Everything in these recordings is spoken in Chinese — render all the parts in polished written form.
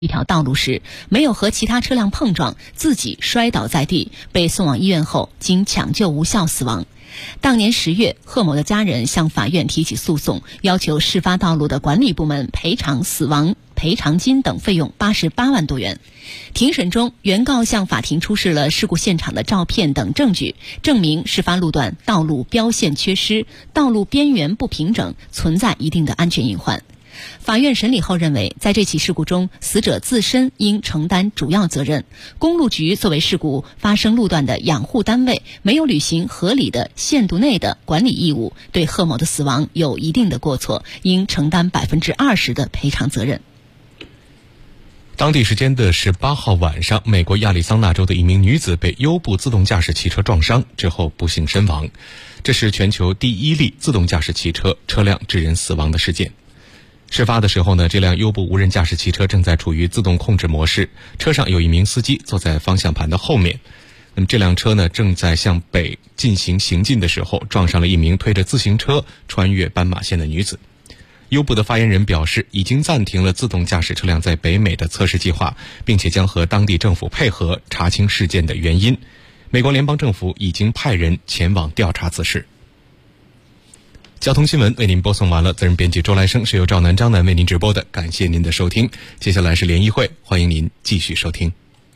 一条道路时，没有和其他车辆碰撞，自己摔倒在地，被送往医院后经抢救无效死亡。当年10月，贺某的家人向法院提起诉讼，要求事发道路的管理部门赔偿死亡赔偿金等费用88万多元。庭审中，原告向法庭出示了事故现场的照片等证据，证明事发路段道路标线缺失，道路边缘不平整，存在一定的安全隐患。法院审理后认为，在这起事故中，死者自身应承担主要责任。公路局作为事故发生路段的养护单位，没有履行合理的限度内的管理义务，对贺某的死亡有一定的过错，应承担20%的赔偿责任。 当地时间的18号晚上，美国亚利桑那州的一名女子被优步自动驾驶汽车撞伤之后不幸身亡，这是全球第1例自动驾驶汽车车辆致人死亡的事件。事发的时候呢，这辆优步无人驾驶汽车正在处于自动控制模式，车上有一名司机坐在方向盘的后面。那么这辆车呢，正在向北进的时候，撞上了一名推着自行车穿越斑马线的女子。优步的发言人表示，已经暂停了自动驾驶车辆在北美的测试计划，并且将和当地政府配合查清事件的原因。美国联邦政府已经派人前往调查此事。交通新闻为您播送完了，责任编辑周来生，是由赵南张南为您直播的，感谢您的收听。接下来是联谊会，欢迎您继续收听。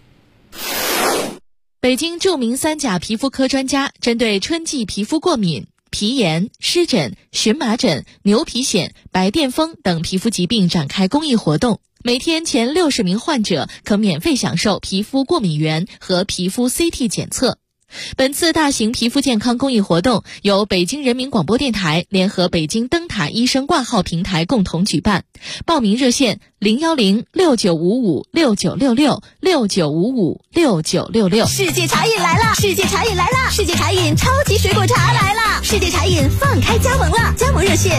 北京著名3甲皮肤科专家针对春季皮肤过敏、皮炎、湿疹、荨麻疹、牛皮癣、白癜风等皮肤疾病展开公益活动，每天前60名患者可免费享受皮肤过敏原和皮肤 CT 检测。本次大型皮肤健康公益活动由北京人民广播电台联合北京灯塔医生挂号平台共同举办，报名热线0106955696669556966。 世界茶饮来了，世界茶饮来了，世界茶饮超级水果茶来了，世界茶饮放开加盟了，加盟热线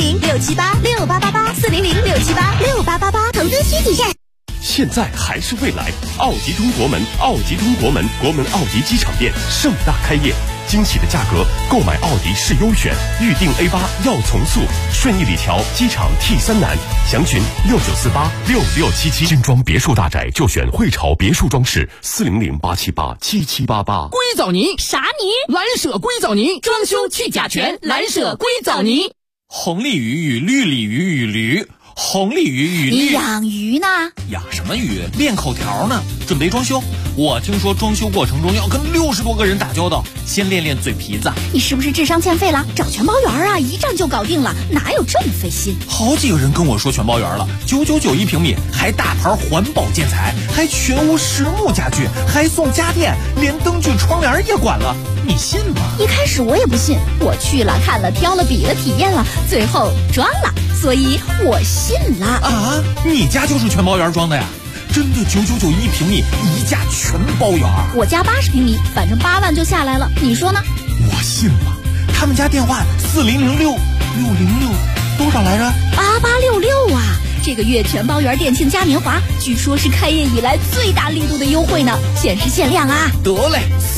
400-678-6888，400-678-6888，投资需谨慎。 现在还是未来，奥吉通国门，奥吉通国门，国门奥迪机场店盛大开业，惊喜的价格，购买奥迪是优选，预定 A8 要从速，顺义里桥机场 T3南，详询69486677。精装别墅大宅就选汇潮别墅装饰，400-878-7788。 硅藻泥啥泥？ 蓝舍硅藻泥，装修去甲醛，蓝舍硅藻泥。 红鲤鱼与绿鲤鱼与驴，红鲤鱼与绿。 你养鱼呢？ 养什么鱼？练口条呢。准备装修，我听说装修过程中要跟60多个人打交道，先练练嘴皮子。 你是不是智商欠费了？找全包圆啊，一站就搞定了，哪有这么费心？ 好几个人跟我说全包圆了，999一平米，还大牌环保建材，还全屋实木家具，还送家电，连灯具窗帘也管了，你信吗？ 一开始我也不信，我去了看了挑了比了体验了，最后装了，所以我信了。 啊，你家就是全包圆装的呀？真的999一平米，一价全包圆。 我家80平米，反正8万就下来了，你说呢？ 我信了。他们家电话4006606多少来着 ？8866啊！这个月全包圆店庆嘉年华，据说是开业以来最大力度的优惠呢，限时限量啊！ 得嘞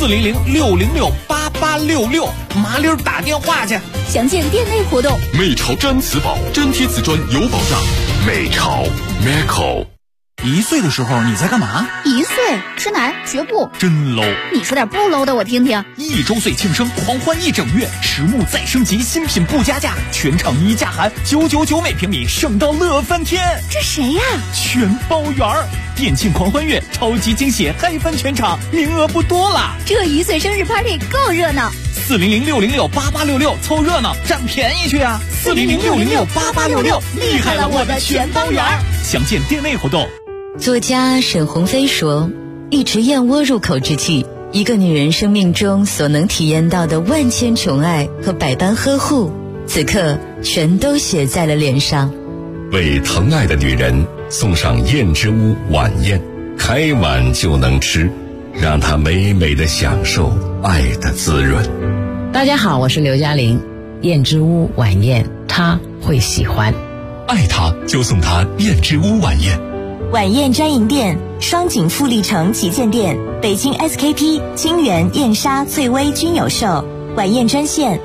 ，400668866，麻溜打电话去。 详见店内活动。 美潮毡瓷宝，真贴瓷砖有保障。美潮 Meco。 1岁的时候你在干嘛 ？1岁吃奶学步， 真 low。 你说点不 low 的我听听。 1周岁庆生狂欢1整月，实木再升级，新品不加价，全场一价含999每平米，省到乐翻天。 这谁呀？ 全包圆儿，店庆狂欢月，超级惊喜，嗨翻全场，名额不多了。 这1岁生日 party 够热闹。 400668866，凑热闹占便宜去啊！400668866，厉害了我的全包圆儿。详见店内活动。 作家沈鸿飞说，一池燕窝入口之际，一个女人生命中所能体验到的万千宠爱和百般呵护，此刻全都写在了脸上。 为疼爱的女人送上燕之屋晚宴，开碗就能吃，让她美美的享受爱的滋润。 大家好，我是刘嘉玲。燕之屋晚宴，她会喜欢。 爱她就送她燕之屋晚宴。 晚宴专营店：双井富力城旗舰店、北京 SKP、金源、燕莎、翠微均有售。晚宴专线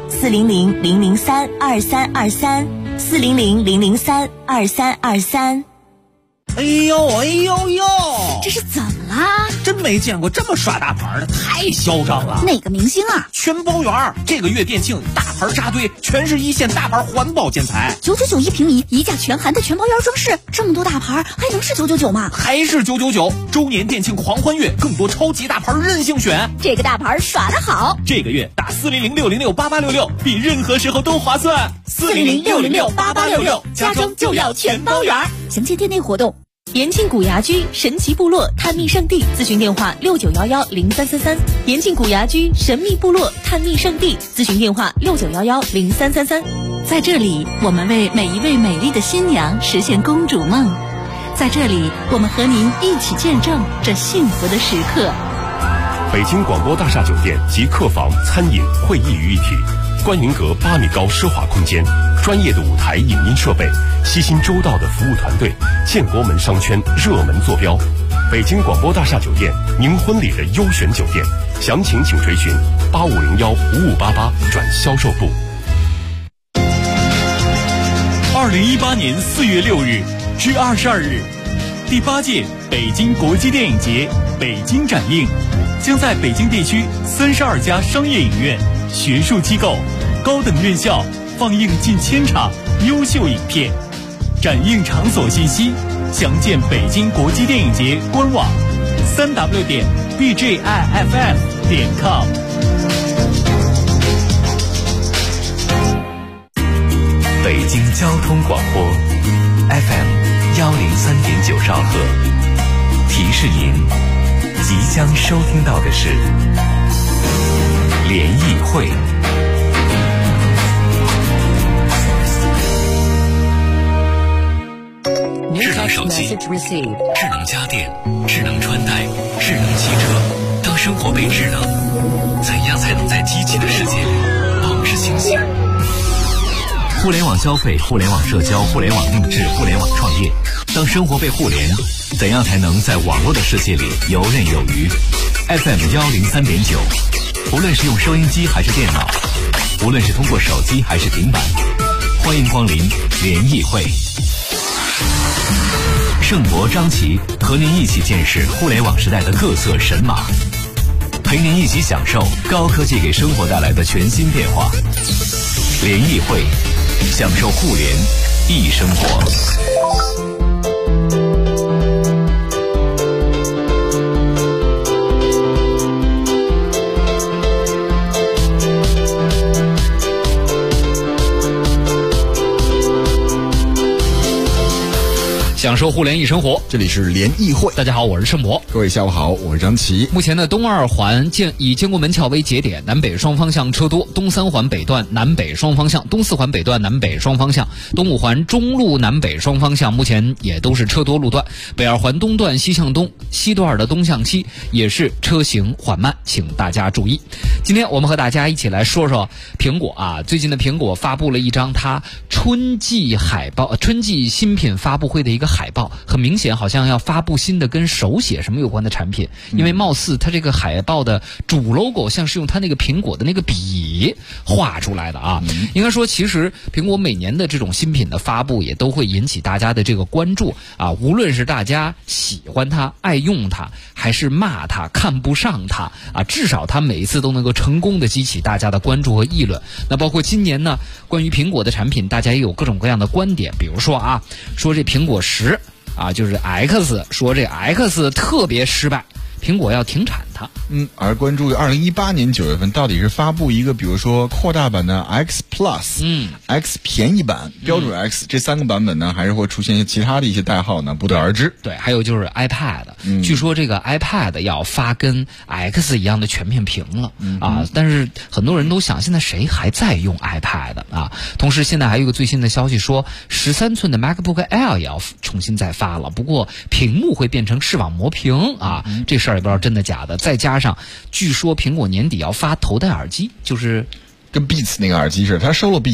400-003-2323，400-003-2323。 哎呦哎呦呦， 这是怎么啦？ 真没见过这么刷大牌的，太嚣张了。 哪个明星啊？ 全包圆，这个月店庆大牌扎堆，全是一线大牌环保建材 ，999平米，一价全含的全包圆装饰，这么多大牌还能是999吗？ 还是999，周年店庆狂欢月，更多超级大牌任性选。 这个大牌耍得好， 这个月打400-606-8866，比任何时候都划算。 400-606-8866，家装就要全包圆。详见店内活动。 延庆古崖居神奇部落探秘圣地，咨询电话69110333。延庆古崖居神秘部落探秘圣地，咨询电话69110333。 在这里，我们为每一位美丽的新娘实现公主梦。在这里，我们和您一起见证这幸福的时刻。 北京广播大厦酒店集客房、餐饮、会议于一体，观云阁8米高奢华空间，专业的舞台影音设备，悉心周到的服务团队，建国门商圈热门坐标。北京广播大厦酒店，您婚礼的优选酒店，详情请垂询8501-5588转销售部。 2018年4月6日至22日，第8届北京国际电影节北京展映将在北京地区32家商业影院、学术机构、高等院校放映近1000场优秀影片。展映场所信息详见北京国际电影节官网3w.bjiff.com。 北京交通广播 FM103.9兆赫，提示您即将收听到的是联谊会。智能手机、智能家电、智能穿戴、智能汽车，当生活被智能，怎样才能在机器的世界里保持清醒？互联网消费、互联网社交、互联网定制、互联网创业，当生活被互联，怎样才能在网络的世界里游刃有余？ FM103.9，无论是用收音机还是电脑，无论是通过手机还是平板，欢迎光临联谊会。盛博、张琪和您一起见识互联网时代的各色神马，陪您一起享受高科技给生活带来的全新变化。联谊会，享受互联易生活。 享受互联易生活，这里是联谊会。大家好，我是盛博。各位下午好，我是张琪。目前的东二环以建国门桥为节点，南北双方向车多；东三环北段南北双方向，东四环北段南北双方向，东五环中路南北双方向目前也都是车多路段。北二环东段西向东，西段的东向西也是车行缓慢，请大家注意。今天我们和大家一起来说说苹果啊，最近的苹果发布了一张它春季新品发布会的一个海报，很明显好像要发布新的跟手写什么有关的产品，因为貌似它这个海报的主 logo 像是用它那个苹果的那个笔画出来的啊。应该说其实苹果每年的这种新品的发布也都会引起大家的这个关注啊，无论是大家喜欢它爱用它，还是骂它看不上它啊，至少它每一次都能够成功的激起大家的关注和议论。那包括今年呢，关于苹果的产品大家也有各种各样的观点，比如说啊，说这苹果10啊，就是 X， 说这 X 特别失败，苹果要停产它。 而关注2018年9月份到底是发布一个比如说扩大版的 X Plus、X 便宜版、标准 X 这3个版本呢，还是会出现其他的一些代号呢，不得而知。 对，还有就是 iPad，据说这个 iPad 要发跟 X 一样的全面屏了啊，但是很多人都想，现在谁还在用 iPad 啊？同时现在还有一个最新的消息说，13寸的 MacBook Air 也要重新再发了，不过屏幕会变成视网膜屏啊，这事儿也不知道真的假的。再加上据说苹果年底要发头戴耳机，就是跟 Beats 那个耳机似的，他收了 Beats。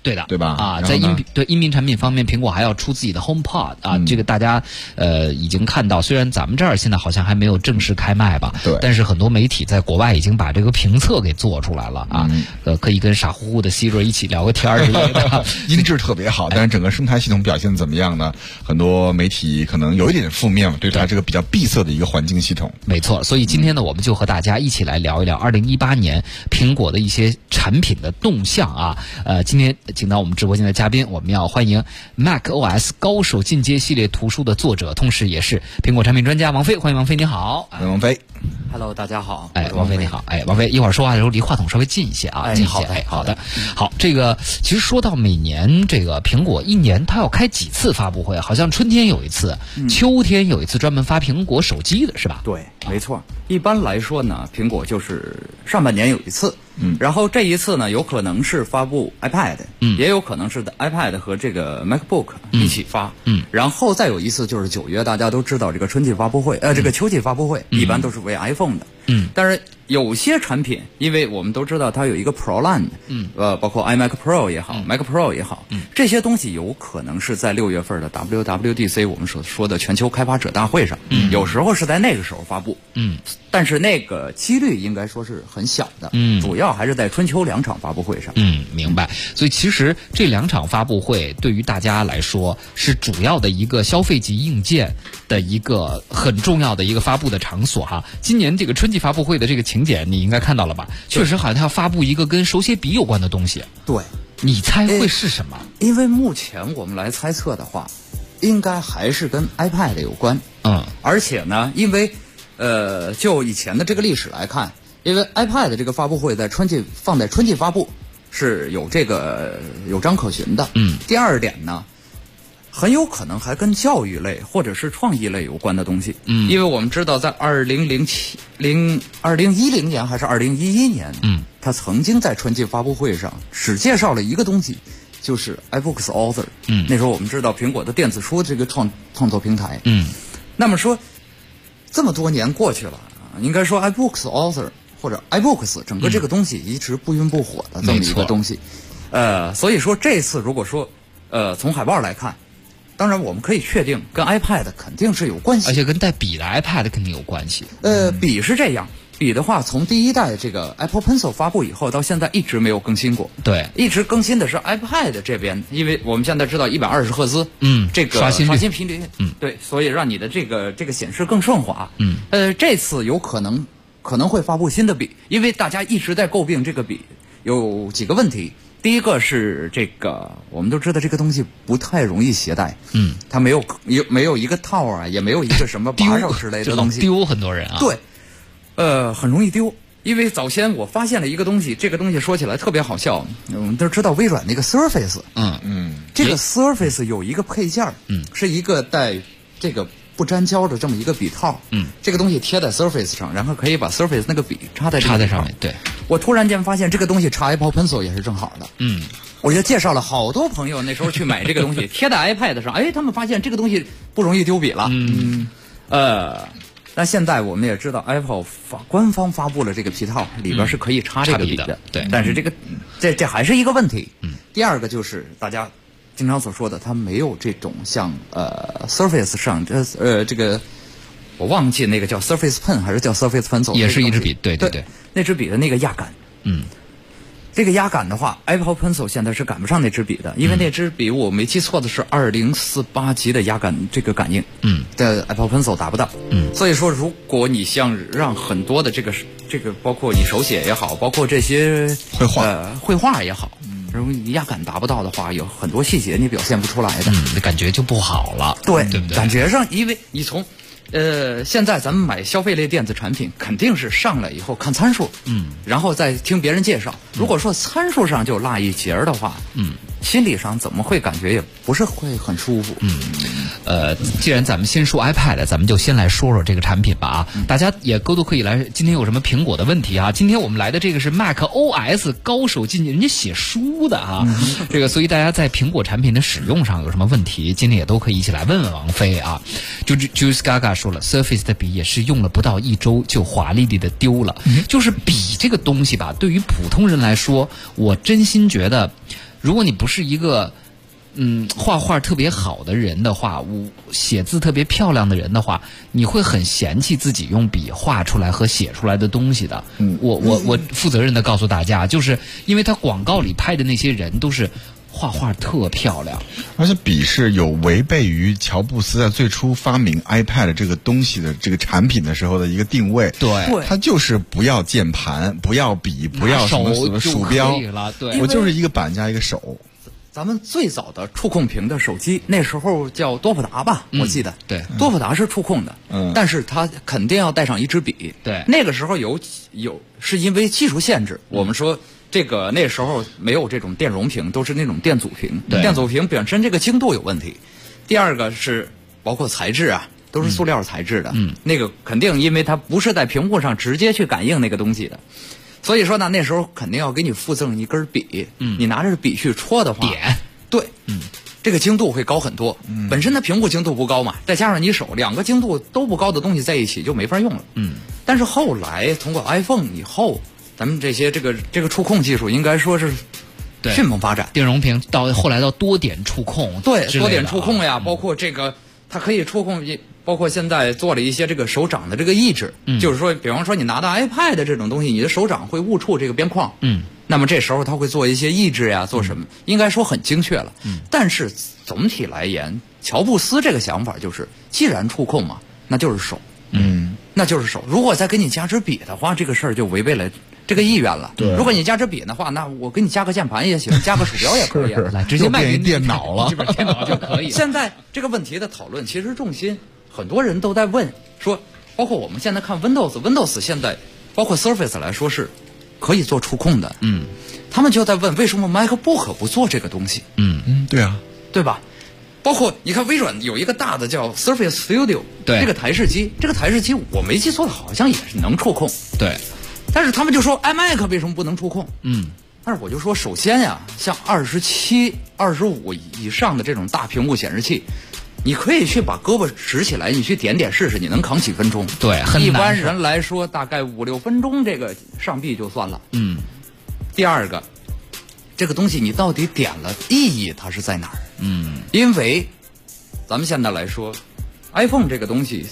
对的， 对吧？ 啊，在音频产品方面，苹果还要出自己的 HomePod 啊，这个大家已经看到，虽然咱们这儿现在好像还没有正式开卖吧， 对， 但是很多媒体在国外已经把这个评测给做出来了啊，可以跟傻乎乎的 Siri 一起聊个天之类的， 音质特别好，但是整个生态系统表现怎么样呢？很多媒体可能有一点负面，对它这个比较闭塞的一个环境系统。 没错，所以今天呢，我们就和大家一起来聊一聊2018年苹果的一些产品的动向啊。今天请到我们直播间的嘉宾，我们要欢迎 macOS 高手进阶系列图书的作者，同时也是苹果产品专家王菲。欢迎王菲，你好。 王菲 ，Hello， 大家好。 王菲你好。王菲，一会儿说话的时候离话筒稍微近一些啊，近一些。好的。好，这个其实说到每年这个苹果一年它要开几次发布会，好像春天有一次，秋天有一次专门发苹果手机的是吧？ 对，没错。一般来说呢，苹果就是上半年有一次，然后这一次呢，有可能是发布 iPad，也有可能是 iPad 和这个 MacBook 一起发，然后再有一次就是9月，大家都知道这个春季发布会，这个秋季发布会一般都是为 iPhone 的，但是有些产品，因为我们都知道它有一个 Pro Line，包括 iMac Pro 也好，Mac Pro 也好，这些东西有可能是在6月份的 WWDC 我们所说的全球开发者大会上，有时候是在那个时候发布，但是那个几率应该说是很小的，主要还是在春秋2场发布会上。 明白。所以其实这2场发布会对于大家来说是主要的一个消费级硬件的一个很重要的一个发布的场所哈。今年这个春季发布会的这个请柬你应该看到了吧？确实好像它要发布一个跟手写笔有关的东西。 对， 你猜会是什么？ 因为目前我们来猜测的话，应该还是跟 iPad 有关。而且呢，因为就以前的这个历史来看，因为 iPad 这个发布会放在春季发布是有章可循的。第二点呢，很有可能还跟教育类或者是创意类有关的东西。因为我们知道在2010年还是2011年，他曾经在春季发布会上只介绍了一个东西，就是 iBooks Author。那时候我们知道苹果的电子书这个创作平台。那么说这么多年过去了，应该说 iBooks Author 或者 iBooks 整个这个东西一直不温不火的这么一个东西。所以说这次如果说从海报来看，当然我们可以确定跟 iPad 肯定是有关系， 而且跟带笔的 iPad 肯定有关系。 笔是这样，笔的话从第一代这个 Apple Pencil 发布以后到现在一直没有更新过。 对， 一直更新的是 iPad 这边，因为我们现在知道120赫兹，这个刷新频率，对，所以让你的这个显示更顺滑。这次有可能会发布新的笔，因为大家一直在诟病这个笔有几个问题。第一个是这个，我们都知道这个东西不太容易携带，它没有一个套啊，也没有一个什么把手之类的东西， 丢很多人啊。 对，很容易丢。因为早先我发现了一个东西，这个东西说起来特别好笑，我们都知道微软那个 Surface，这个 Surface 有一个配件，是一个带这个不粘胶的这么一个笔套，这个东西贴在 Surface 上，然后可以把 Surface 那个笔插在上面。对， 我突然间发现这个东西插 Apple Pencil 也是正好的。我就介绍了好多朋友那时候去买这个东西，贴在 iPad 上，他们发现这个东西不容易丢笔了。但现在我们也知道 Apple 官方发布了这个皮套，里边是可以插这个笔的。 对， 但是这还是一个问题。第二个就是大家经常所说的，它没有这种像Surface 上这个我忘记那个叫 Surface Pen 还是叫 Surface Pencil， 也是一支笔。对， 那支笔的那个压感。这个压感的话 ，Apple Pencil 现在是赶不上那支笔的，因为那支笔我没记错的是2048级的压感这个感应，在 Apple Pencil 达不到，所以说如果你想让很多的这个包括你手写也好，包括这些绘画也好，如果你压感达不到的话，有很多细节你表现不出来的， 感觉就不好了， 对不对？ 感觉上，因为你从现在咱们买消费类电子产品，肯定是上来以后看参数，然后再听别人介绍。如果说参数上就落一截的话，心理上怎么会感觉也不是会很舒服。 既然咱们先说 iPad， 咱们就先来说说这个产品吧啊！大家也都可以来，今天有什么苹果的问题啊？今天我们来的这个是 macOS 高手进阶，人家写书的啊，这个所以大家在苹果产品的使用上有什么问题，今天也都可以一起来问问王菲啊。就 Juice Gaga 说了 ，Surface 的笔也是用了不到1周就华丽丽的丢了。就是笔这个东西吧，对于普通人来说，我真心觉得。 如果你不是一个画画特别好的人的话，写字特别漂亮的人的话，你会很嫌弃自己用笔画出来和写出来的东西的。我负责任的告诉大家，就是因为他广告里拍的那些人都是画画特漂亮， 而且笔是有违背于乔布斯在最初发明 iPad 这个东西的这个产品的时候的一个定位。 对， 他就是不要键盘，不要笔，不要什么鼠标， 对， 我就是一个板加一个手。 咱们最早的触控屏的手机，那时候叫多普达吧，我记得。 对， 多普达是触控的，但是它肯定要带上一支笔。 对， 那个时候有是因为技术限制，我们说这个那时候没有这种电容屏，都是那种电阻屏。电阻屏本身这个精度有问题。第二个是包括材质啊，都是塑料材质的。那个肯定因为它不是在屏幕上直接去感应那个东西的。所以说呢，那时候肯定要给你附赠一根笔，你拿着笔去戳的话，对，这个精度会高很多。本身的屏幕精度不高嘛，再加上你手两个精度都不高的东西在一起就没法用了。但是后来通过 iPhone 以后，咱们这个触控技术应该说是迅猛发展， 电容屏到后来到多点触控， 对，多点触控呀，包括这个它可以触控。包括现在做了一些这个手掌的这个抑制，就是说，比方说你拿到 iPad 这种东西，你的手掌会误触这个边框，那么这时候它会做一些抑制呀，做什么？应该说很精确了。但是总体来言，乔布斯这个想法就是，既然触控嘛，那就是手，那就是手。如果再给你加支笔的话，这个事儿就违背了这个意愿了。如果你加支笔的话，那我给你加个键盘也行，加个鼠标也可以， 来直接卖给电脑了， 电脑就可以。 现在这个问题的讨论，其实重心。很多人都在问说，包括我们现在看 Windows 现在包括 Surface 来说是可以做触控的，他们就在问为什么 MacBook 不做这个东西？ 对啊， 对吧？包括你看微软有一个大的叫 Surface Studio， 这个台式机，我没记错的好像也是能触控， 对。 但是他们就说 iMac 为什么不能触控？但是我就说，首先呀，像27、25以上的这种大屏幕显示器。你可以去把胳膊直起来，你去点试试，你能扛几分钟？ 对，很难。 一般人来说，大概5、6分钟，这个上臂就算了。第二个，这个东西你到底点了，意义它是在哪儿？因为咱们现在来说 ，iPhone 这个东西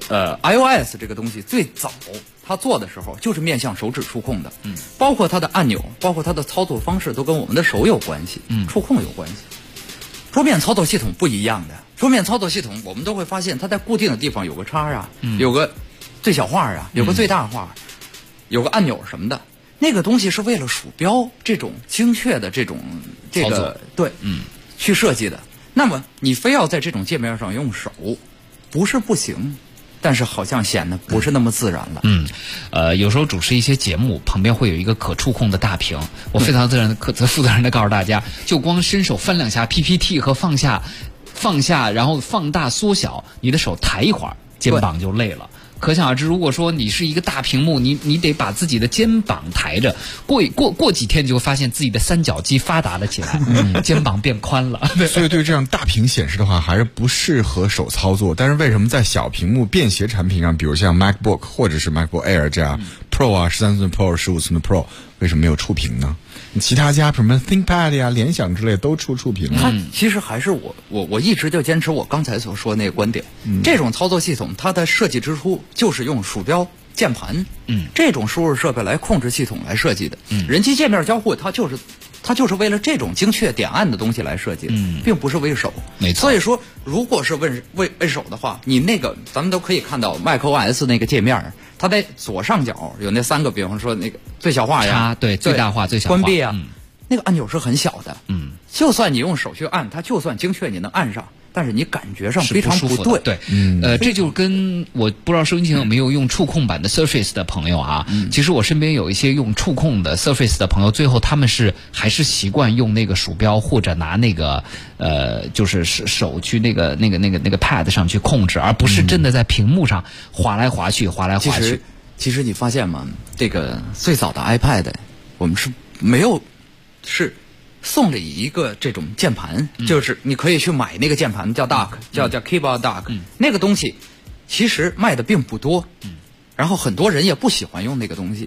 ，iOS 这个东西最早它做的时候就是面向手指触控的，包括它的按钮，包括它的操作方式都跟我们的手有关系，触控有关系。桌面操作系统不一样的，桌面操作系统我们都会发现它在固定的地方有个叉啊，有个最小化啊，有个最大化，有个按钮什么的，那个东西是为了鼠标这种精确的这个对，去设计的。那么你非要在这种界面上用手，不是不行。但是好像显得不是那么自然了。 有时候主持一些节目，旁边会有一个可触控的大屏，我非常负责任的告诉大家，就光伸手翻两下 PPT 和放下，然后放大缩小，你的手抬一会儿，肩膀就累了。可想而知，如果说你是一个大屏幕，你得把自己的肩膀抬着，过几天就会发现自己的三角肌发达了起来，肩膀变宽了。 所以对这样大屏显示的话，还是不适合手操作。但是为什么在小屏幕便携产品上，比如像 MacBook 或者是 MacBook Air 这样Pro 啊，13寸 Pro、15寸的 Pro， 为什么没有触屏呢？其他家什么 ThinkPad 呀、联想之类都触屏了。 它其实还是我一直就坚持我刚才所说的那个观点。这种操作系统它的设计之初就是用鼠标、键盘，这种输入设备来控制系统来设计的。人机界面交互它就是为了这种精确点按的东西来设计的，并不是为手。 没错。 所以说，如果是为手的话，你那个咱们都可以看到 macOS 那个界面。它在左上角有那3个，比方说那个最小化呀， 对，最大化、最小化， 关闭啊，那个按钮是很小的，就算你用手去按，它就算精确你能按上，但是你感觉上非常不对。 对，这就跟我不知道收音机有没有用触控版的 Surface 的朋友啊，其实我身边有一些用触控的 Surface 的朋友，最后他们还是习惯用那个鼠标或者拿那个就是手去那个 pad 上去控制，而不是真的在屏幕上滑来滑去。 其实你发现吗？这个最早的 iPad 我们是没有是送了一个这种键盘，就是你可以去买那个键盘叫 Dock， 叫 Keyboard Dock，那个东西其实卖的并不多，然后很多人也不喜欢用那个东西。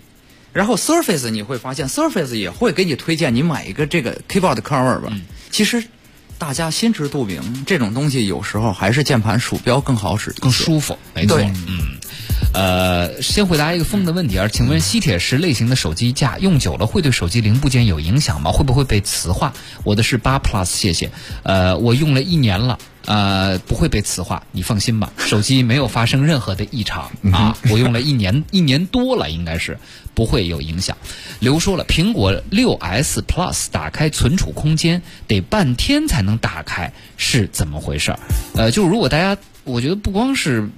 然后 Surface 你会发现 Surface 也会给你推荐你买一个这个 keyboard cover 吧。其实大家心知肚明，这种东西有时候还是键盘鼠标更好使， 更舒服。没错。先回答一个风的问题啊，请问吸铁石类型的手机架用久了会对手机零部件有影响吗？会不会被磁化？我的是8 Plus， 谢谢。我用了1年了。不会被磁化，你放心吧，手机没有发生任何的异常啊！我用了1年多了，应该是不会有影响。刘说了，苹果6S Plus 打开存储空间得半天才能打开，是怎么回事？就是如果大家，我觉得不光是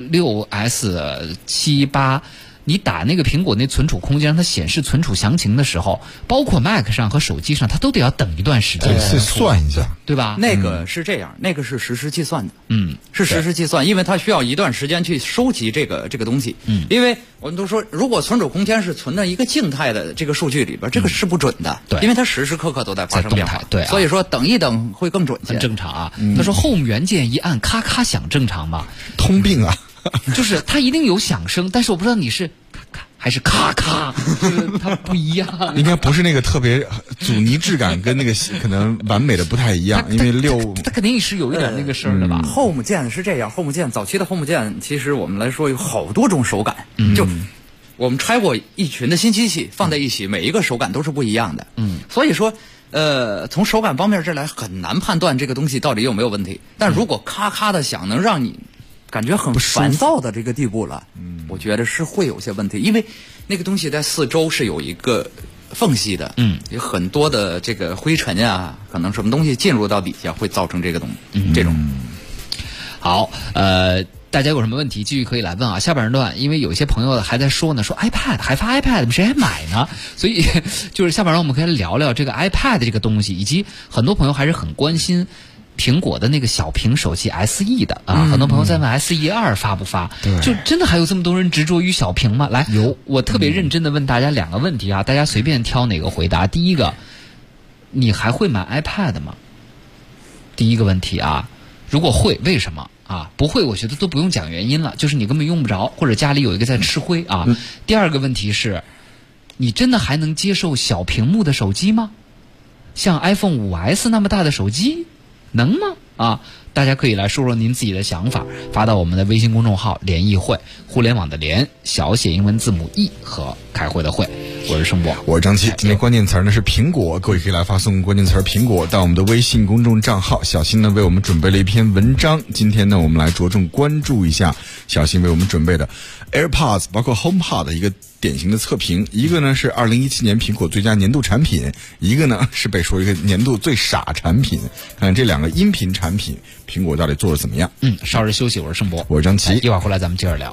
6S、7、8。你打那个苹果那存储空间让它显示存储详情的时候，包括 Mac 上和手机上，它都得要等一段时间， 算一下， 对吧？ 那个是这样，那个是实时计算的，是实时计算，因为它需要一段时间去收集这个东西，因为我们都说，如果存储空间是存在一个静态的这个数据里边，这个是不准的， 对， 因为它时时刻刻都在发生变化， 对， 所以说等一等会更准些， 很正常啊。他说 Home 元件一按咔咔响，正常吗？ 通病啊。 就是它一定有响声，但是我不知道你是咔咔还是咔咔，就是它不一样。 应该不是那个特别阻尼质感跟那个可能完美的不太一样，因为它肯定是有一点那个声的吧。 Home 键是这样 ，Home 键早期的 Home 键，其实我们来说有好多种手感，就我们拆过一群的新机器放在一起，每一个手感都是不一样的。所以说。从手感方面这来很难判断这个东西到底有没有问题。但如果咔咔的响，能让你感觉很烦躁的这个地步了，我觉得是会有些问题，因为那个东西在4周是有一个缝隙的，有很多的这个灰尘啊，可能什么东西进入到底下会造成这个这种。 好，大家有什么问题继续可以来问啊。下半段因为有一些朋友还在说呢，说 iPad 还发 iPad， 谁还买呢？所以就是下半段我们可以聊聊这个 iPad 这个东西，以及很多朋友还是很关心苹果的那个小屏手机 SE 的啊。很多朋友在问 SE2 发不发？就真的还有这么多人执着于小屏吗？来，我特别认真的问大家2个问题啊，大家随便挑哪个回答。第一个，你还会买 iPad 吗？第一个问题啊，如果会，为什么？不会我觉得都不用讲原因了，就是你根本用不着，或者家里有一个在吃灰啊。第二个问题是，你真的还能接受小屏幕的手机吗？像 iPhone 5S 那么大的手机能吗？大家可以来说说您自己的想法，发到我们的微信公众号联谊会，互联网的联，小写英文字母 E 和开会的会。我是盛博， 我是张琪。今天关键词呢是苹果，各位可以来发送关键词苹果到我们的微信公众账号。小新呢为我们准备了一篇文章，今天呢我们来着重关注一下小新为我们准备的 AirPods 包括 HomePod 的一个典型的测评。一个呢是2017年苹果最佳年度产品，一个呢是被说一个年度最傻产品。看看这2个音频产品苹果到底做得怎么样。 稍事休息，我是盛博， 我是张琪， 一会儿回来咱们接着聊。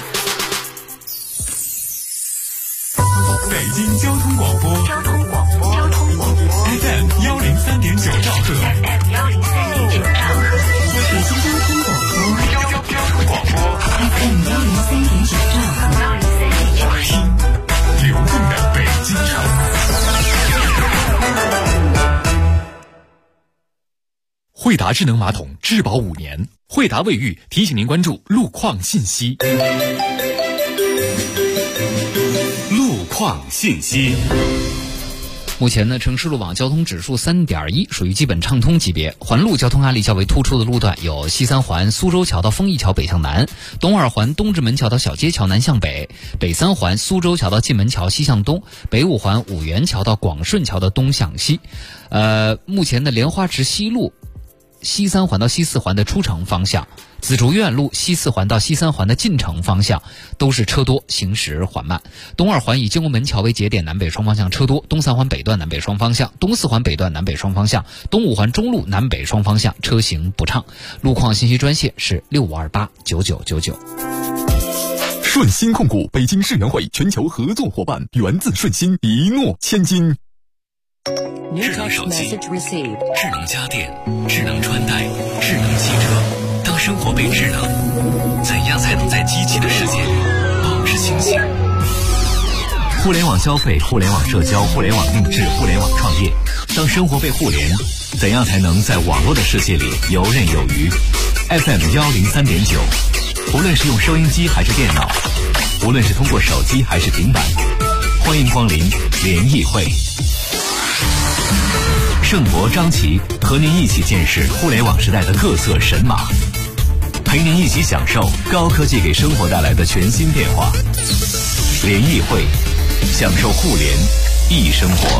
北京交通广播FM 103.9兆赫，北京交通广播 FM 103.9兆赫，听流动的北京城。惠达智能马桶质保5年，惠达卫浴提醒您关注路况信息。 况信息。 目前呢，城市路网交通指数3.1，属于基本畅通级别。环路交通压力较为突出的路段有西三环苏州桥到丰益桥北向南，东二环东直门桥到小街桥南向北，北三环苏州桥到进门桥西向东，北五环五元桥到广顺桥的东向西。目前的莲花池西路西三环到西四环的出城方向，紫竹院路西四环到西三环的进城方向都是车多，行驶缓慢。东二环以建国门桥为节点，南北双方向车多，东三环北段南北双方向，东四环北段南北双方向，东五环中路南北双方向车行不畅。路况信息专线是65289999。 顺鑫控股北京世园会全球合作伙伴，源自顺鑫，一诺千金。 智能手机、智能家电、智能穿戴、智能汽车，当生活被智能，怎样才能在机器的世界里保持清醒？互联网消费、互联网社交、互联网定制、互联网创业，当生活被互联，怎样才能在网络的世界里游刃有余？ FM 103.9，无论是用收音机还是电脑，无论是通过手机还是平板， 欢迎光临联谊会。盛博、张琪和您一起见识互联网时代的各色神马，陪您一起享受高科技给生活带来的全新变化。联谊会，享受互联易生活。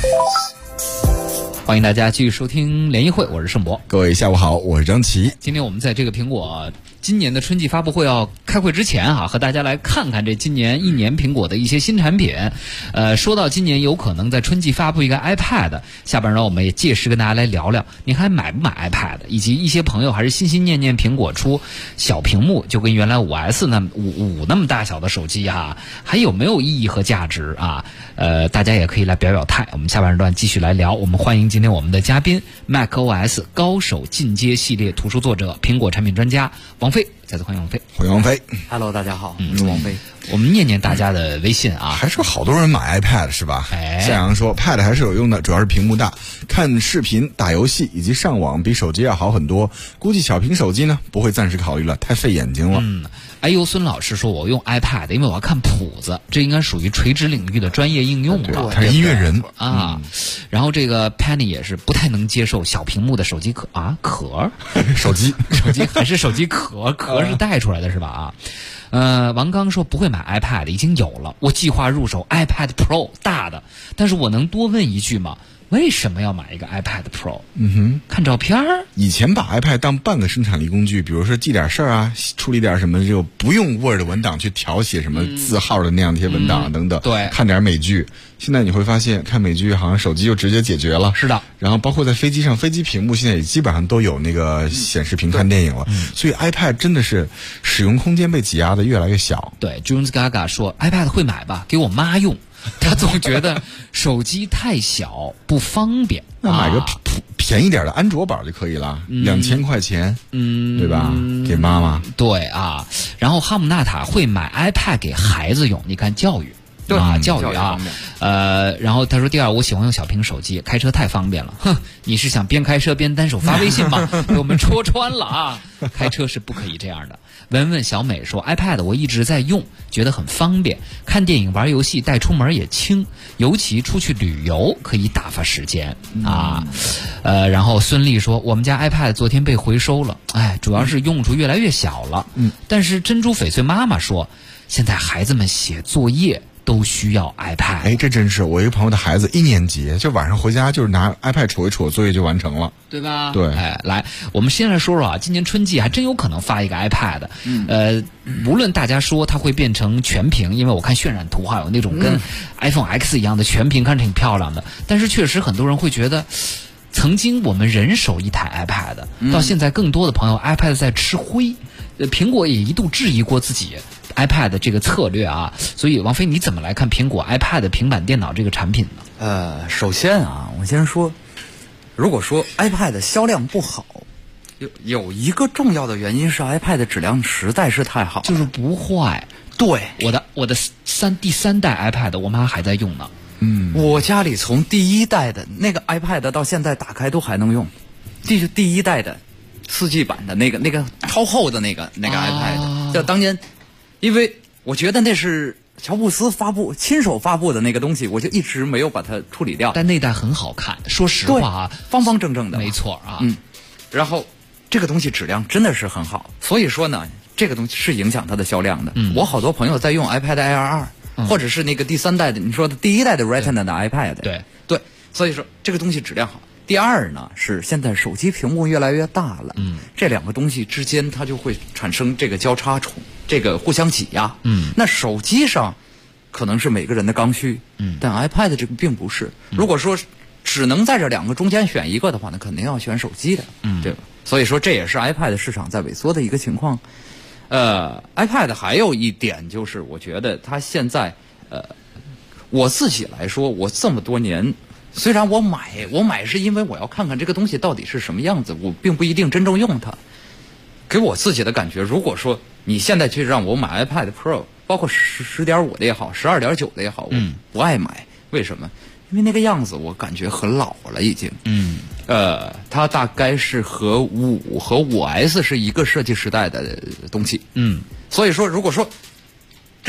欢迎大家继续收听联谊会，我是盛博。 各位下午好，我是张琪。 今天我们在这个苹果今年的春季发布会要开会之前和大家来看看这今年一年苹果的一些新产品。说到今年有可能在春季发布一个 iPad， 下半段我们也届时跟大家来聊聊，您还买不买 iPad， 以及一些朋友还是心心念念苹果出小屏幕，就跟原来 5S 5那么大小的手机还有没有意义和价值啊？大家也可以来表表态。我们下半段继续来聊。我们欢迎今天我们的嘉宾 macOS 高手进阶系列图书作者、苹果产品专家王飞。再次欢迎王飞。 欢迎王飞。 Hello， 大家好，我是王飞。 我们念念大家的微信还是好多人买 iPad 是吧？夏阳说 Pad 还是有用的，主要是屏幕大，看视频、打游戏以及上网比手机要好很多。估计小屏手机呢不会暂时考虑了，太费眼睛了。 哎呦，孙老师说我用 iPad， 因为我要看谱子，这应该属于垂直领域的专业应用了。 他是音乐人然后这个 Penny 也是不太能接受小屏幕的手机壳手机还是手机壳是带出来的是吧？王刚说不会买 iPad， 已经有了，我计划入手 iPad Pro 大的，但是我能多问一句吗？为什么要买一个 iPad Pro？ 看照片儿。 以前把 iPad 当半个生产力工具，比如说记点事儿处理点什么，就不用 Word 文档去调写什么字号的那样一些文档等等。 对， 看点美剧。现在你会发现，看美剧好像手机就直接解决了。 是的。 然后包括在飞机上，飞机屏幕现在也基本上都有那个显示屏看电影了。所以 iPad 真的是使用空间被挤压的越来越小。 对 ，Jones Gaga 说 iPad 会买吧，给我妈用。他总觉得手机太小不方便， 那买个便宜点的安卓版就可以了，2000块钱，对吧？给妈妈。 对然后哈姆纳塔会买 iPad 给孩子用，你看教育。教育然后他说第二，我喜欢用小屏手机，开车太方便了。你是想边开车边单手发微信吗？被我们戳穿了开车是不可以这样的。文文小美说 iPad 我一直在用，觉得很方便，看电影玩游戏带出门也轻，尤其出去旅游可以打发时间然后孙俪说我们家 iPad 昨天被回收了，主要是用处越来越小了。但是珍珠翡翠妈妈说现在孩子们写作业都需要 iPad。 这真是我一个朋友的孩子1年级，就晚上回家就是拿 iPad 戳一戳，作业就完成了， 对吧？ 对。 来，我们先来说说今年春季还真有可能发一个 iPad。无论大家说它会变成全屏，因为我看渲染图有那种跟 iPhone X 一样的全屏，看着挺漂亮的，但是确实很多人会觉得，曾经我们人手一台 iPad，到现在更多的朋友 iPad 在吃灰。苹果也一度质疑过自己 iPad 这个策略所以王飞你怎么来看苹果 iPad 平板电脑这个产品呢？首先我先说，如果说 iPad 销量不好，有一个重要的原因是 iPad 的质量实在是太好， 就是不坏。 对， 我的第三代 iPad 我妈还在用呢。 我家里从第一代的那个 iPad 到现在打开都还能用，第一代的4G 版的那个超厚的那个 iPad，就当年，因为我觉得那是乔布斯亲手发布的那个东西，我就一直没有把它处理掉。 但那代很好看，说实话方方正正的， 没错然后这个东西质量真的是很好，所以说呢，这个东西是影响它的销量的。我好多朋友在用 iPad Air 2，或者是那个第3代的，你说的第1代的 Retina 的 iPad， 对，所以说这个东西质量好。第二呢，是现在手机屏幕越来越大了，这两个东西之间它就会产生这个交叉这个互相挤压。那手机上可能是每个人的刚需，但 iPad 这个并不是。如果说只能在这两个中间选一个的话，那肯定要选手机的，对吧？所以说这也是 iPad 市场在萎缩的一个情况。iPad 还有一点就是，我觉得它现在我自己来说，我这么多年。虽然我买是因为我要看看这个东西到底是什么样子，我并不一定真正用它。给我自己的感觉，如果说你现在去让我买 iPad Pro， 包括10.5的也好，12.9的也好，我不爱买。为什么？因为那个样子我感觉很老了已经。它大概是和5S 是一个设计时代的东西。所以说如果说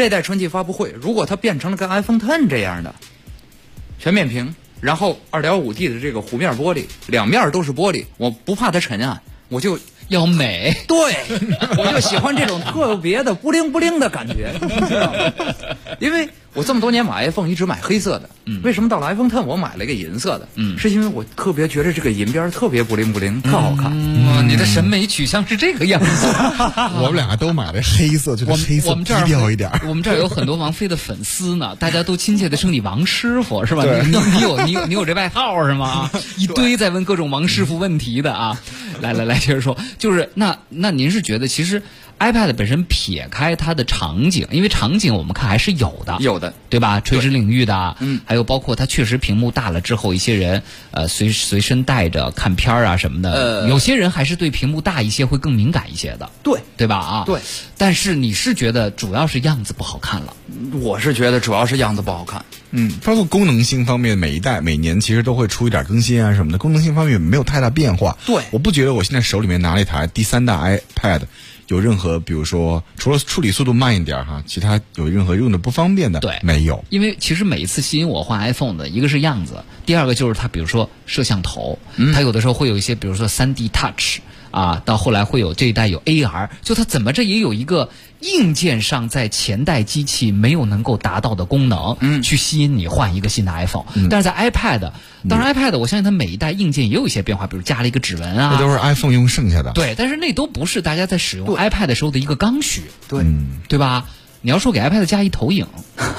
这代春季发布会，如果它变成了跟 iPhone X 这样的全面屏，然后 2.5D 的这个弧面玻璃，两面都是玻璃，我不怕它沉啊，我就要美。 对，我就喜欢这种特别的布灵布灵的感觉，知道吗？因为我这么多年买 iPhone 一直买黑色的，为什么到了 iPhone X 我买了一个银色的？是因为我特别觉得这个银边特别布灵布灵，特好看。 你的审美取向是这个样子。 我们两个都买的黑色，就黑色低调一点。 我们这儿有很多王菲的粉丝呢，大家都亲切的称你王师傅，是吧？你有这外号是吗？一堆在问各种王师傅问题的啊。来，接着说，就是那您是觉得其实 iPad 本身撇开它的场景，因为场景我们看还是有的，对吧？垂直领域的，还有包括它确实屏幕大了之后，一些人随身带着看片啊什么的，有些人还是对屏幕大一些会更敏感一些的，对吧？啊， 对。 但是你是觉得主要是样子不好看了？ 我是觉得主要是样子不好看。 包括功能性方面，每年其实都会出一点更新啊什么的，功能性方面没有太大变化。 对， 我不觉得我现在手里面拿了一台第3代 iPad。有任何，比如说，除了处理速度慢一点哈，其他有任何用的不方便的？ 对， 没有。 因为其实每一次吸引我换 iPhone 的，一个是样子，第二个就是它，比如说摄像头，它有的时候会有一些，比如说 3D Touch 啊，到后来会有这一代有 AR， 就它怎么着也有一个硬件上在前代机器没有能够达到的功能，去吸引你换一个新的 iPhone。但是在 iPad， 当然 iPad 我相信它每一代硬件也有一些变化，比如加了一个指纹啊， 那都是 iPhone 用剩下的。 对，但是那都不是大家在使用 iPad 的时候的一个刚需，对吧？你要说给 iPad 加一投影，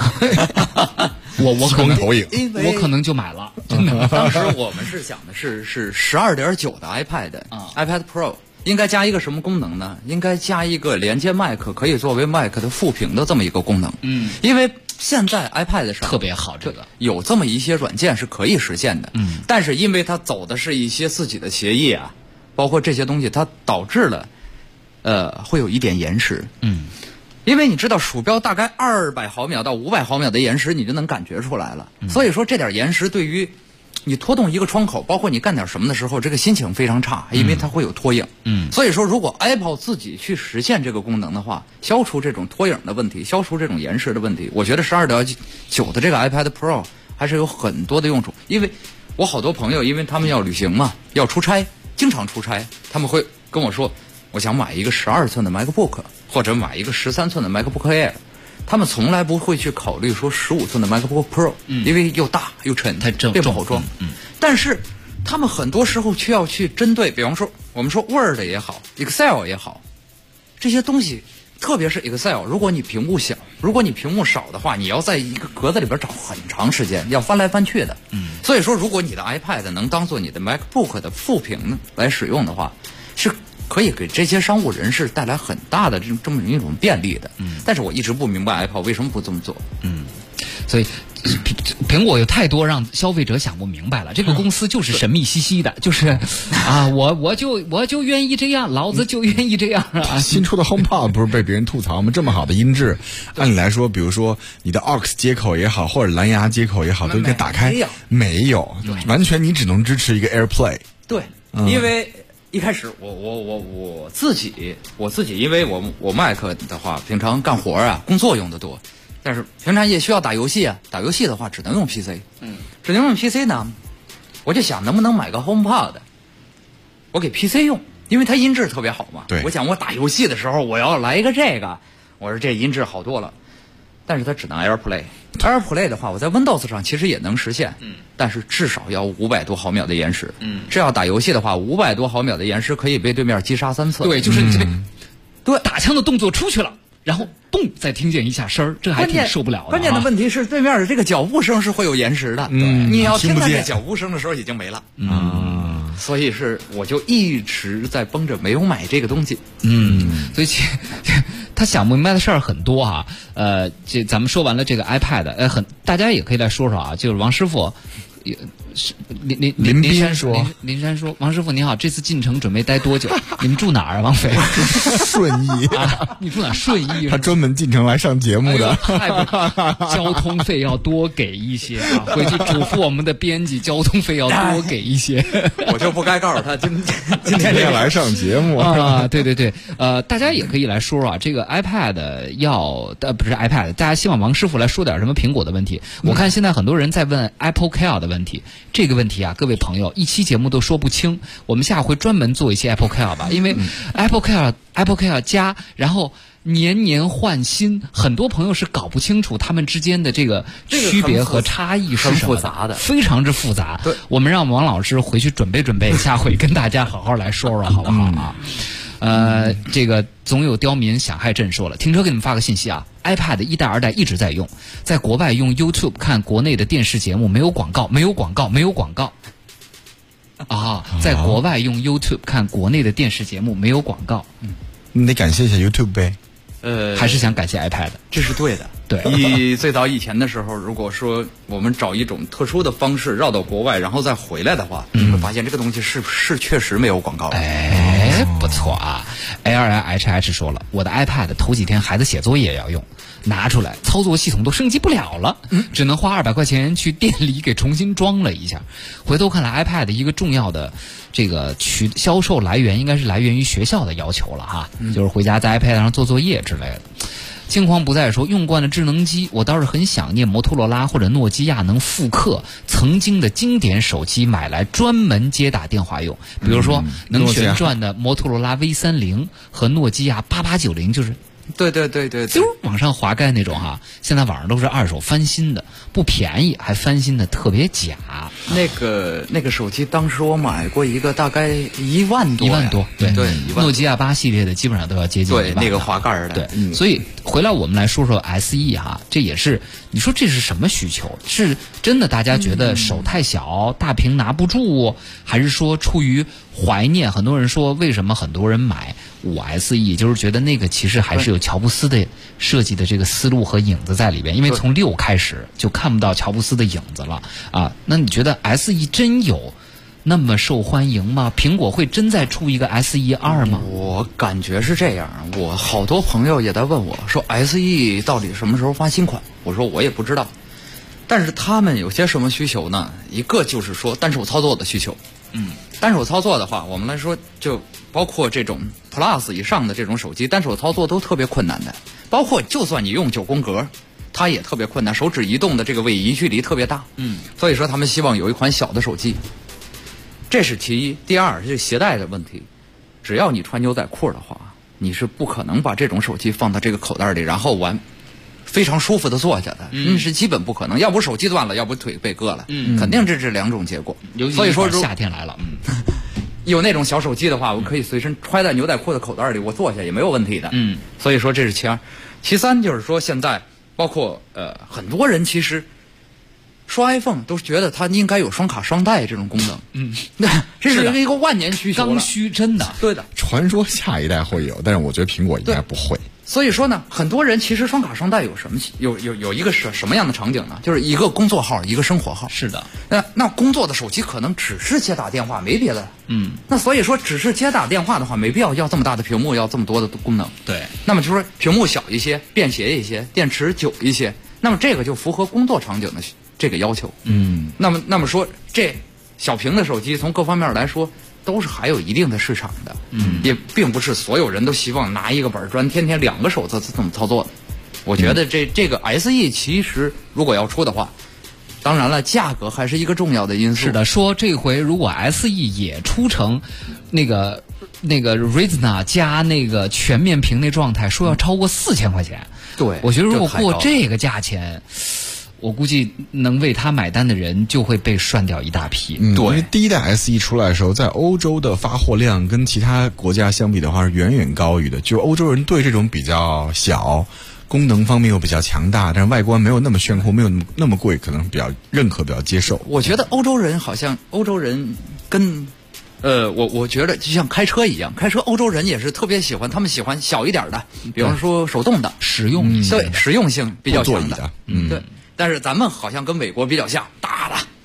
我可能就买了。真的， 当时我们是想的是12.9的 iPad Pro。应该加一个什么功能呢？应该加一个连接 Mac 可以作为 Mac 的副屏的这么一个功能。因为现在 iPad 上特别好，这个有这么一些软件是可以实现的。但是因为它走的是一些自己的协议啊，包括这些东西，它导致了会有一点延时。因为你知道鼠标大概200毫秒到500毫秒的延时，你就能感觉出来了。所以说这点延时对于你拖动一个窗口，包括你干点什么的时候，这个心情非常差，因为它会有拖影。所以说如果 Apple 自己去实现这个功能的话，消除这种拖影的问题，消除这种延时的问题，我觉得12.9的这个 iPad Pro 还是有很多的用处。因为我好多朋友，因为他们要旅行嘛，要出差，经常出差，他们会跟我说，我想买一个12寸的 MacBook， 或者买一个13寸的 MacBook Air。他们从来不会去考虑说15寸的 MacBook Pro，因为又大又沉， 太重， 不好装。但是他们很多时候需要去针对，比方说我们说 Word 也好 ，Excel 也好，这些东西，特别是 Excel， 如果你屏幕小，如果你屏幕少的话，你要在一个格子里边找很长时间，要翻来翻去的。所以说，如果你的 iPad 能当做你的 MacBook 的副屏来使用的话，是可以给这些商务人士带来很大的这么一种便利的。但是我一直不明白 Apple 为什么不这么做。 所以苹果有太多让消费者想不明白了。这个公司就是神秘兮兮的，就是啊，我就愿意这样，老子就愿意这样啊。 新出的 HomePod 不是被别人吐槽吗？这么好的音质，按理来说，比如说你的 AUX 接口也好，或者蓝牙接口也好，都应该打开。没有，完全你只能支持一个 AirPlay。 对，因为一开始我自己，因为我 Mac 的话，平常干活啊，工作用的多，但是平常也需要打游戏啊。打游戏的话，只能用 PC。只能用 PC 呢，我就想能不能买个 HomePod， 我给 PC 用，因为它音质特别好嘛。我想我打游戏的时候，我要来一个这个，我说这音质好多了。但是它只能 AirPlay。AirPlay 的话，我在 Windows 上其实也能实现，但是至少要500多毫秒的延时。这要打游戏的话，500多毫秒的延时可以被对面击杀3次。 对，就是你对打枪的动作出去了，然后嘣，再听见一下声儿，这还挺受不了的。 关键的问题是，对面的这个脚步声是会有延时的。你要听到这脚步声的时候，已经没了。所以我就一直在绷着，没有买这个东西。 所以他想不明白的事儿很多啊。咱们说完了这个 iPad，大家也可以来说说啊。就是王师傅林山说，林山说，王师傅你好，这次进城准备待多久？你们住哪儿啊？王菲， 顺义啊，你住哪？顺义。 他专门进城来上节目的， 交通费要多给一些啊！回去嘱咐我们的编辑，交通费要多给一些。 我就不该告诉他今天要来上节目啊！对对对，大家也可以来说啊，这个 iPad 不是 iPad， 大家希望王师傅来说点什么苹果的问题。我看现在很多人在问 Apple Care 的问题，这个问题啊，各位朋友，一期节目都说不清，我们下回专门做一些 Apple Care 吧，因为 Apple Care 加，然后年年换新，很多朋友是搞不清楚他们之间的这个区别和差异是什么的，非常之复杂。 对， 我们让王老师回去准备，下回跟大家好好来说说，好不好啊？这个总有刁民想害朕说了，停车给你们发个信息啊 ，iPad 1代2代一直在用，在国外用 YouTube 看国内的电视节目，没有广告啊，在国外用 YouTube 看国内的电视节目没有广告， 你得感谢一下 YouTube 呗。 还是想感谢 iPad， 这是对的。 对， 最早以前的时候，如果说我们找一种特殊的方式绕到国外，然后再回来的话，你会发现这个东西是确实没有广告。 哎，不错啊。LLHH 说了，我的 iPad 头几天孩子写作业也要用，拿出来操作系统都升级不了了，只能花200块钱去店里给重新装了一下。回头看来 iPad 一个重要的这个销售来源应该是来源于学校的要求了哈，就是回家在 iPad 上做作业之类的。惊慌不再说，用惯了智能机，我倒是很想念摩托罗拉或者诺基亚能复刻曾经的经典手机，买来专门接打电话用。比如说能旋转的摩托罗拉 V30和诺基亚8890，就是对， 就往上滑盖那种哈。现在网上都是二手翻新的，不便宜，还翻新的特别假。 那个手机当时我买过一个，大概1万多，对， 诺基亚8系列的基本上都要接近1万。 对，那个滑盖的。 对，所以回来我们来说说 SE 哈，这也是你说这是什么需求？是真的大家觉得手太小，大屏拿不住，还是说出于怀念？很多人说为什么很多人买5 SE， 就是觉得那个其实还是有乔布斯的设计的这个思路和影子在里边，因为从6开始就看不到乔布斯的影子了啊。那你觉得 SE 真有那么受欢迎吗？苹果会真再出一个 SE2 吗？ 我感觉是这样，我好多朋友也在问我说 SE 到底什么时候发新款？我说我也不知道，但是他们有些什么需求呢？一个就是说单手操作的需求。单手操作的话，我们来说就包括这种 Plus 以上的这种手机，单手操作都特别困难的。包括就算你用9宫格，它也特别困难，手指移动的这个位移距离特别大。所以说他们希望有一款小的手机，这是其一。第二是携带的问题，只要你穿牛仔裤的话，你是不可能把这种手机放到这个口袋里，然后非常舒服的坐下的，是基本不可能。要不手机断了，要不腿被割了，肯定这是2种结果。所以说夏天来了， 有那种小手机的话，我可以随身揣在牛仔裤的口袋里，我坐下也没有问题的。所以说这是其二。其三就是说，现在包括很多人其实刷 iPhone 都觉得它应该有双卡双待这种功能。这是一个万年需求， 刚需，真的。 对的。 传说下一代会有，但是我觉得苹果应该不会。 所以说呢，很多人其实双卡双待有什么有一个什么样的场景呢？就是一个工作号，一个生活号。 是的。 那工作的手机可能只是接打电话，没别的。那所以说，只是接打电话的话，没必要这么大的屏幕，要这么多的功能。 对。 那么就说屏幕小一些，便携一些，电池久一些，那么这个就符合工作场景的这个要求。那么说，这小屏的手机从各方面来说，都是还有一定的市场的。也并不是所有人都希望拿一个板砖天天2个手这么操作的。我觉得这个 SE 其实如果要出的话，当然了，价格还是一个重要的因素。 是的，说这回如果 SE 也出成那个 Retina 加那个全面屏那状态，说要超过4000块钱。 对， 我觉得如果过这个价钱，我估计能为他买单的人就会被涮掉一大批。 对，因为第一代 SE 出来的时候，在欧洲的发货量跟其他国家相比的话是远远高于的。就欧洲人对这种比较小、功能方面又比较强大，但是外观没有那么炫酷、没有那么贵，可能比较认可、比较接受。 我觉得欧洲人跟我觉得就像开车一样，开车欧洲人也是特别喜欢，他们喜欢小一点的，比方说手动的， 实用一些， 对，实用性比较强的。 对。但是咱们好像跟美国比较像，大的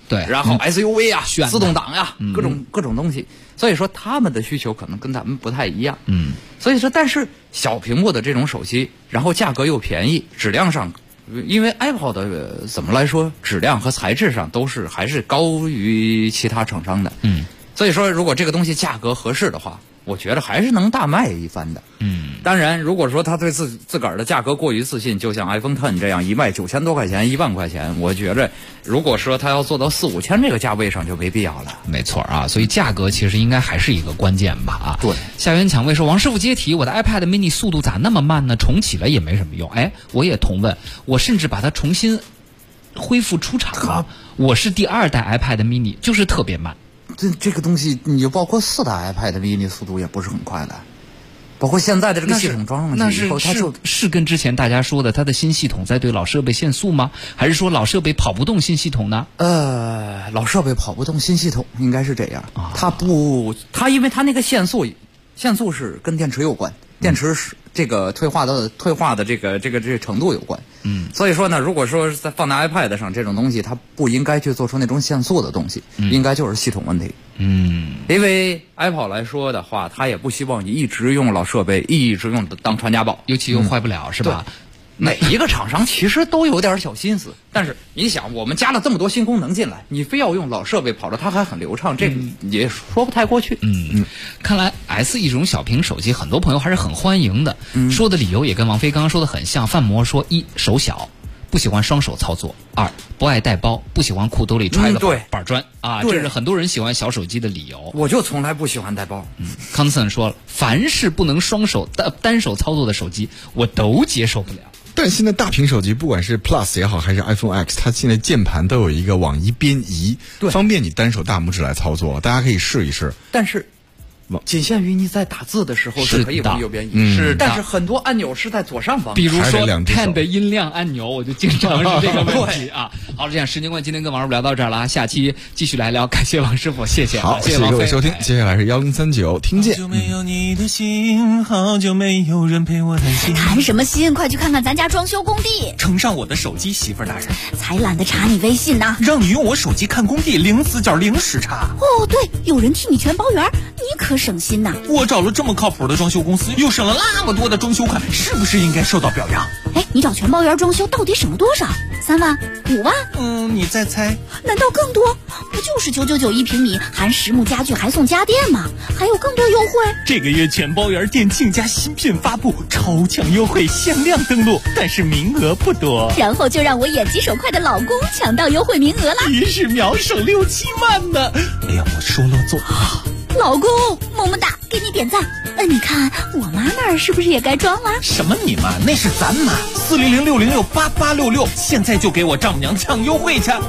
对， 然后 SUV 啊，自动挡呀，各种东西。所以说他们的需求可能跟咱们不太一样。所以说，但是小屏幕的这种手机，然后价格又便宜，质量上，因为 Apple 的怎么来说，质量和材质上还是高于其他厂商的。所以说，如果这个东西价格合适的话，我觉得还是能大卖一番的。当然，如果说他对自个儿的价格过于自信，就像 iPhone X 这样一卖9000多块钱、1万块钱，我觉着如果说他要做到4、5千这个价位上，就没必要了。 没错啊，所以价格其实应该还是一个关键吧啊。 对， 夏元蔷薇说：“王师傅接题，我的 iPad mini 速度咋那么慢呢？重启了也没什么用。”哎，我也同问，我甚至把它重新恢复出厂了。我是第2代 iPad mini，就是特别慢。 这个东西，你就包括4代 iPad mini 速度也不是很快的，包括现在的这个系统装上去以后，它是跟之前大家说的它的新系统在对老设备限速吗？还是说老设备跑不动新系统呢？ 老设备跑不动新系统应该是这样。它因为它那个限速是跟电池有关，电池是这个退化的这个程度有关。所以说呢，如果说在放在 iPad 上这种东西，它不应该去做出那种限速的东西，应该就是系统问题。因为 Apple 来说的话，它也不希望你一直用老设备，一直用当传家宝， 尤其又坏不了，是吧？ 每一个厂商其实都有点小心思，但是你想，我们加了这么多新功能进来，你非要用老设备跑着它还很流畅，这个也说不太过去。 看来 SE 这种小屏手机，很多朋友还是很欢迎的。说的理由也跟王菲刚刚说的很像。范魔说：1. 手小，不喜欢双手操作；2. 不爱带包，不喜欢裤兜里揣个板砖啊，这是很多人喜欢小手机的理由。 我就从来不喜欢带包。 康森说了，凡是不能单手操作的手机，我都接受不了。 但现在大屏手机，不管是 Plus 也好，还是 iPhone X， 它现在键盘都有一个往一边移，方便你单手大拇指来操作。大家可以试一试。 但是仅限于你在打字的时候是可以往右边移，但是很多按钮是在左上方。 比如说 Pen 的音量按钮，我就经常是这个问题啊。好了，这样时间关系，今天跟王师傅聊到这儿了，下期继续来聊。感谢王师傅，谢谢。 好，谢谢各位收听。接下来是1039，听见。 好久没有你的心，好久没有人陪我谈心。 谈什么心？快去看看咱家装修工地。 呈上我的手机，媳妇儿大人。 才懒得查你微信呢。 让你用我手机看工地，零死角零时差。 哦，对，有人替你全包圆，你可省心呐。 我找了这么靠谱的装修公司，又省了那么多的装修款，是不是应该受到表扬？ 哎，你找全包圆装修到底省了多少？3万、5万？ 你再猜？ 难道更多？不就是999一平米，含实木家具还送家电吗？还有更多优惠。 这个月全包圆店庆家新品发布，超强优惠，限量登录，但是名额不多。 然后就让我眼疾手快的老公抢到优惠名额了， 一时秒省6、7万呢！哎呀，我说了做。 老公，么么哒，给你点赞。你看我妈那儿是不是也该装了？ 什么你妈？那是咱妈。400-606-8866，现在就给我丈母娘抢优惠去。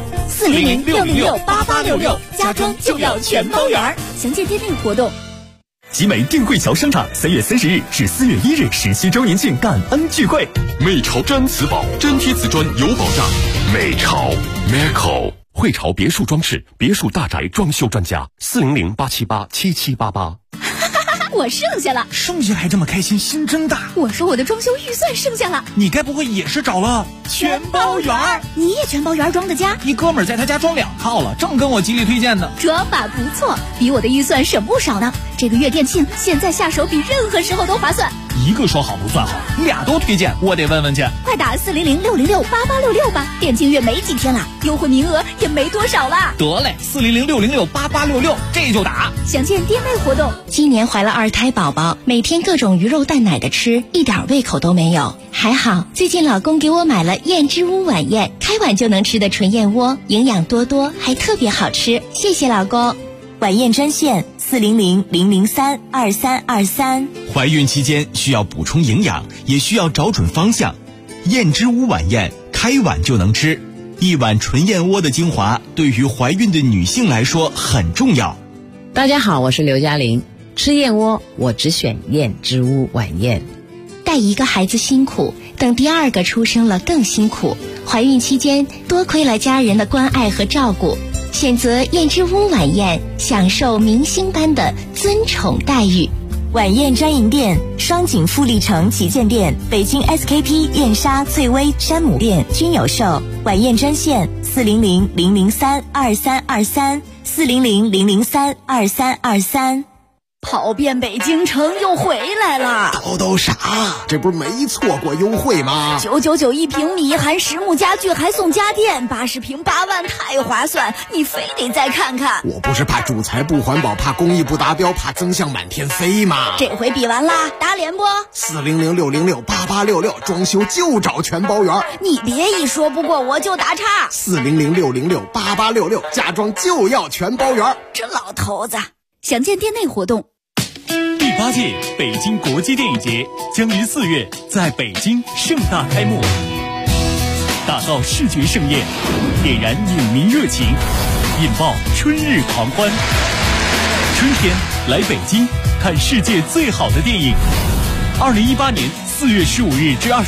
400-606-8866，家装就要全包圆。详见店内活动。 集美定汇桥商场3月30日至4月1日17周年庆感恩聚会，美潮毡瓷宝真贴瓷砖有保障。美潮 Meco 汇潮别墅装饰别墅大宅装修专家，400-878-7788。 我剩下了， 剩下还这么开心，心真大。 我说我的装修预算剩下了， 你该不会也是找了全包圆？ 你也全包圆装的家？ 一哥们儿在他家装2套了，正跟我极力推荐呢。 装法不错，比我的预算省不少呢。这个月店庆，现在下手比任何时候都划算。 一个说好不算好，2都推荐，我得问问去。 快打400-606-8866吧，店庆月没几天了，优惠名额也没多少了。 得嘞，400-606-8866，这就打。 详见店内活动。 今年怀了2胎宝宝，每天各种鱼肉蛋奶的吃，一点胃口都没有。还好最近老公给我买了燕之屋晚宴，开碗就能吃的纯燕窝，营养多多，还特别好吃。谢谢老公。 晚宴专线400-003-2323。 怀孕期间需要补充营养，也需要找准方向。燕之屋晚宴，开碗就能吃，一碗纯燕窝的精华，对于怀孕的女性来说很重要。 大家好，我是刘嘉玲。吃燕窝，我只选燕之屋晚宴。 带一个孩子辛苦，等第2个出生了更辛苦。怀孕期间多亏了家人的关爱和照顾，选择燕之屋晚宴，享受明星般的尊宠待遇。 晚宴专营店：双井富力城旗舰店、北京 SKP 燕莎翠微山姆店均有售。晚宴专线400-003-2323，400-003-2323。 跑遍北京城又回来了， 都傻，这不是没错过优惠吗 ？999一平米，含实木家具还送家电，80平8万，太划算！你非得再看看。 我不是怕主材不环保，怕工艺不达标，怕增项满天飞吗？ 这回比完啦，打脸不 ？400-606-8866，装修就找全包圆。 你别一说不过我就打岔。 400-606-8866，家装就要全包圆。 这老头子。详见店内活动。 第8届北京国际电影节将于4月在北京盛大开幕，打造视觉盛宴，点燃影迷热情，引爆春日狂欢。春天来北京看世界最好的电影。2018年4月15日至20